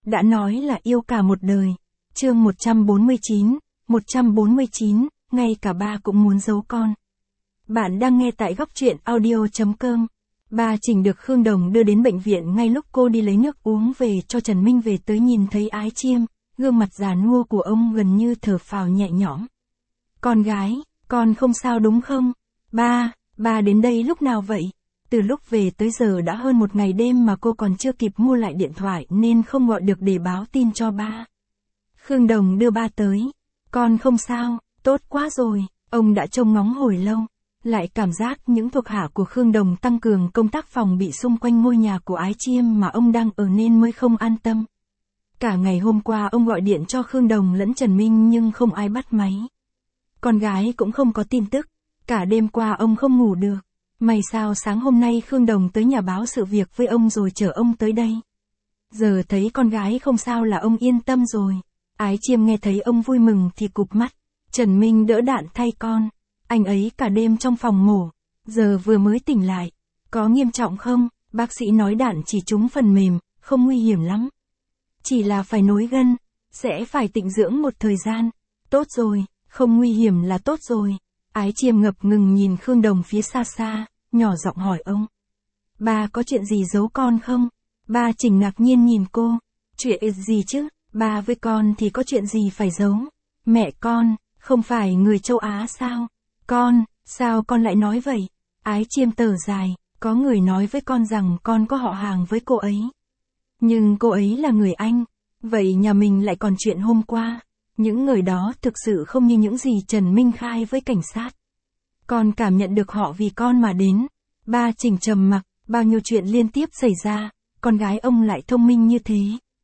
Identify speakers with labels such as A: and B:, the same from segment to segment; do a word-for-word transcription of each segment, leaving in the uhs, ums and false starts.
A: đã nói là yêu cả một đời. Chương một trăm bốn mươi chín, một trăm bốn mươi chín, ngay cả ba cũng muốn giấu con. Bạn đang nghe tại góc truyện audio chấm com. Ba Trình được Khương Đồng đưa đến bệnh viện ngay lúc cô đi lấy nước uống về cho Trần Minh về tới nhìn thấy Ái Chiêm, gương mặt già nua của ông gần như thở phào nhẹ nhõm. Con gái, con không sao đúng không? Ba, ba đến đây lúc nào vậy? Từ lúc về tới giờ đã hơn một ngày đêm mà cô còn chưa kịp mua lại điện thoại nên không gọi được để báo tin cho ba. Khương Đồng đưa ba tới. Con không sao, tốt quá rồi, ông đã trông ngóng hồi lâu. Lại cảm giác những thuộc hạ của Khương Đồng tăng cường công tác phòng bị xung quanh ngôi nhà của Ái Chiêm mà ông đang ở nên mới không an tâm. Cả ngày hôm qua ông gọi điện cho Khương Đồng lẫn Trần Minh nhưng không ai bắt máy. Con gái cũng không có tin tức, cả đêm qua ông không ngủ được. May sao sáng hôm nay Khương Đồng tới nhà báo sự việc với ông rồi chở ông tới đây. Giờ thấy con gái không sao là ông yên tâm rồi. Ái Chiêm nghe thấy ông vui mừng thì cụp mắt. Trần Minh đỡ đạn thay con. Anh ấy cả đêm trong phòng mổ, giờ vừa mới tỉnh lại. Có nghiêm trọng không? Bác sĩ nói đạn chỉ trúng phần mềm, không nguy hiểm lắm. Chỉ là phải nối gân, sẽ phải tịnh dưỡng một thời gian. Tốt rồi, không nguy hiểm là tốt rồi. Ái Chiêm ngập ngừng nhìn Khương Đồng phía xa xa, nhỏ giọng hỏi ông. Ba có chuyện gì giấu con không? Ba Trình ngạc nhiên nhìn cô. Chuyện gì chứ? Ba với con thì có chuyện gì phải giấu? Mẹ con, không phải người châu Á sao? Con, sao con lại nói vậy? Ái Chiêm thở dài, có người nói với con rằng con có họ hàng với cô ấy. Nhưng cô ấy là người Anh, vậy nhà mình lại còn chuyện hôm qua. Những người đó thực sự không như những gì Trần Minh khai với cảnh sát. Con cảm nhận được họ vì con mà đến. Ba Trình trầm mặc, bao nhiêu chuyện liên tiếp xảy ra, con gái ông lại thông minh như thế.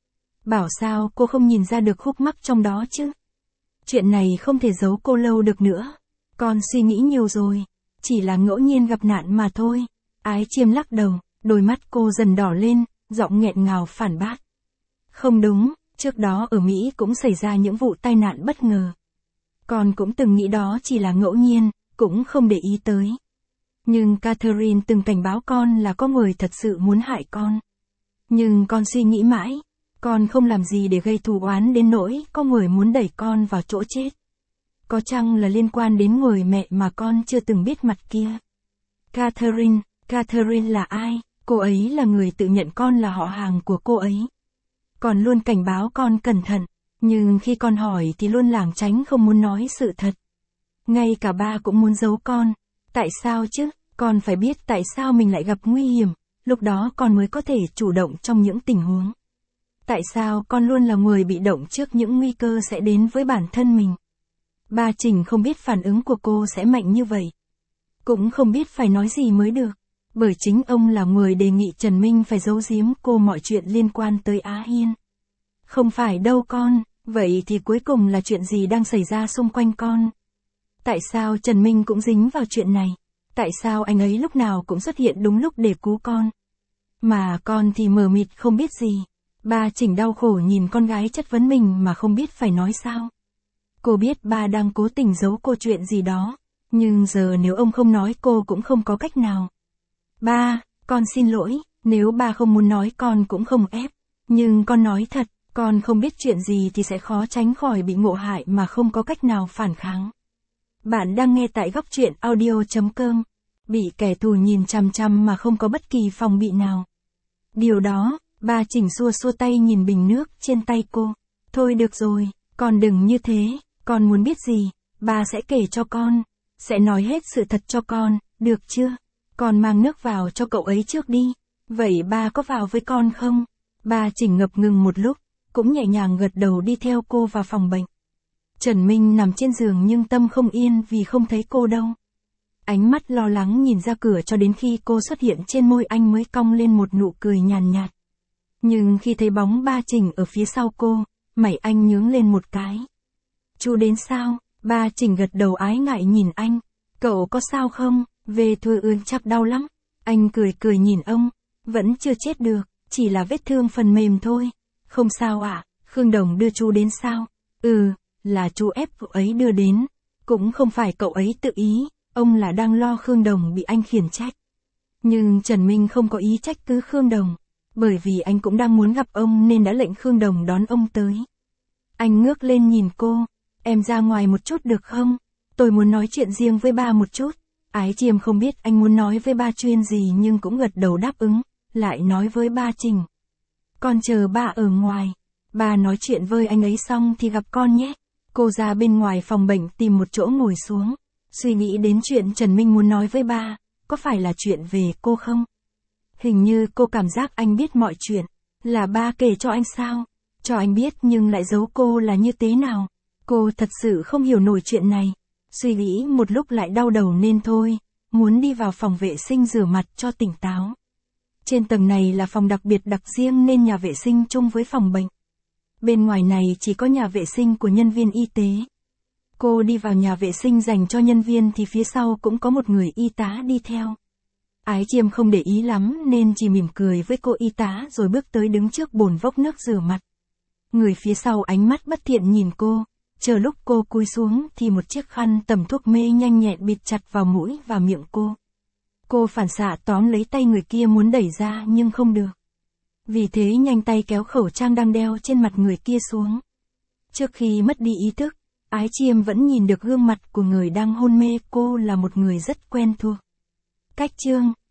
A: Bảo sao cô không nhìn ra được khúc mắc trong đó chứ? Chuyện này không thể giấu cô lâu được nữa. Con suy nghĩ nhiều rồi, chỉ là ngẫu nhiên gặp nạn mà thôi. Ái Chiêm lắc đầu, đôi mắt cô dần đỏ lên, giọng nghẹn ngào phản bác. Không đúng, trước đó ở Mỹ cũng xảy ra những vụ tai nạn bất ngờ. Con cũng từng nghĩ đó chỉ là ngẫu nhiên, cũng không để ý tới. Nhưng Catherine từng cảnh báo con là có người thật sự muốn hại con. Nhưng con suy nghĩ mãi, con không làm gì để gây thù oán đến nỗi có người muốn đẩy con vào chỗ chết. Có chăng là liên quan đến người mẹ mà con chưa từng biết mặt kia? Catherine, Catherine là ai? Cô ấy là người tự nhận con là họ hàng của cô ấy. Còn luôn cảnh báo con cẩn thận, nhưng khi con hỏi thì luôn lảng tránh không muốn nói sự thật. Ngay cả ba cũng muốn giấu con. Tại sao chứ? Con phải biết tại sao mình lại gặp nguy hiểm, lúc đó con mới có thể chủ động trong những tình huống. Tại sao con luôn là người bị động trước những nguy cơ sẽ đến với bản thân mình? Ba Trình không biết phản ứng của cô sẽ mạnh như vậy. Cũng không biết phải nói gì mới được. Bởi chính ông là người đề nghị Trần Minh phải giấu giếm cô mọi chuyện liên quan tới Á Hiên. Không phải đâu con, vậy thì cuối cùng là chuyện gì đang xảy ra xung quanh con? Tại sao Trần Minh cũng dính vào chuyện này? Tại sao anh ấy lúc nào cũng xuất hiện đúng lúc để cứu con? Mà con thì mờ mịt không biết gì. Ba Trình đau khổ nhìn con gái chất vấn mình mà không biết phải nói sao. Cô biết ba đang cố tình giấu cô chuyện gì đó, nhưng giờ nếu ông không nói cô cũng không có cách nào. Ba, con xin lỗi, nếu ba không muốn nói con cũng không ép. Nhưng con nói thật, con không biết chuyện gì thì sẽ khó tránh khỏi bị ngộ hại mà không có cách nào phản kháng. Bạn đang nghe tại góc truyện audio chấm com. Bị kẻ thù nhìn chằm chằm mà không có bất kỳ phòng bị nào. Điều đó, ba Trình xua xua tay nhìn bình nước trên tay cô. Thôi được rồi, con đừng như thế, con muốn biết gì, ba sẽ kể cho con. Sẽ nói hết sự thật cho con, được chưa? Con mang nước vào cho cậu ấy trước đi. Vậy ba có vào với con không? Ba Trình ngập ngừng một lúc, cũng nhẹ nhàng gật đầu đi theo cô vào phòng bệnh. Trần Minh nằm trên giường nhưng tâm không yên vì không thấy cô đâu. Ánh mắt lo lắng nhìn ra cửa cho đến khi cô xuất hiện trên môi anh mới cong lên một nụ cười nhàn nhạt. Nhưng khi thấy bóng ba Trình ở phía sau cô, mày anh nhướng lên một cái. Chú đến sao? Ba Trình gật đầu ái ngại nhìn anh. Cậu có sao không? Về thôi ươn chắc đau lắm. Anh cười cười nhìn ông. Vẫn chưa chết được, chỉ là vết thương phần mềm thôi. Không sao ạ, à? Khương Đồng đưa chú đến sao? Ừ, là chú ép cậu ấy đưa đến. Cũng không phải cậu ấy tự ý, ông là đang lo Khương Đồng bị anh khiển trách. Nhưng Trần Minh không có ý trách cứ Khương Đồng. Bởi vì anh cũng đang muốn gặp ông nên đã lệnh Khương Đồng đón ông tới. Anh ngước lên nhìn cô, em ra ngoài một chút được không? Tôi muốn nói chuyện riêng với ba một chút. Ái Chiêm không biết anh muốn nói với ba chuyên gì nhưng cũng gật đầu đáp ứng, lại nói với ba Trình. Con chờ ba ở ngoài, ba nói chuyện với anh ấy xong thì gặp con nhé. Cô ra bên ngoài phòng bệnh tìm một chỗ ngồi xuống, suy nghĩ đến chuyện Trần Minh muốn nói với ba, có phải là chuyện về cô không? Hình như cô cảm giác anh biết mọi chuyện, là ba kể cho anh sao? Cho anh biết nhưng lại giấu cô là như thế nào? Cô thật sự không hiểu nổi chuyện này. Suy nghĩ một lúc lại đau đầu nên thôi, muốn đi vào phòng vệ sinh rửa mặt cho tỉnh táo. Trên tầng này là phòng đặc biệt đặc riêng nên nhà vệ sinh chung với phòng bệnh. Bên ngoài này chỉ có nhà vệ sinh của nhân viên y tế. Cô đi vào nhà vệ sinh dành cho nhân viên thì phía sau cũng có một người y tá đi theo. Ái Chiêm không để ý lắm nên chỉ mỉm cười với cô y tá rồi bước tới đứng trước bồn vốc nước rửa mặt. Người phía sau ánh mắt bất thiện nhìn cô, chờ lúc cô cúi xuống thì một chiếc khăn tẩm thuốc mê nhanh nhẹn bịt chặt vào mũi và miệng cô. Cô phản xạ tóm lấy tay người kia muốn đẩy ra nhưng không được. Vì thế nhanh tay kéo khẩu trang đang đeo trên mặt người kia xuống. Trước khi mất đi ý thức, Ái Chiêm vẫn nhìn được gương mặt của người đang hôn mê, cô là một người rất quen thuộc. Cách chương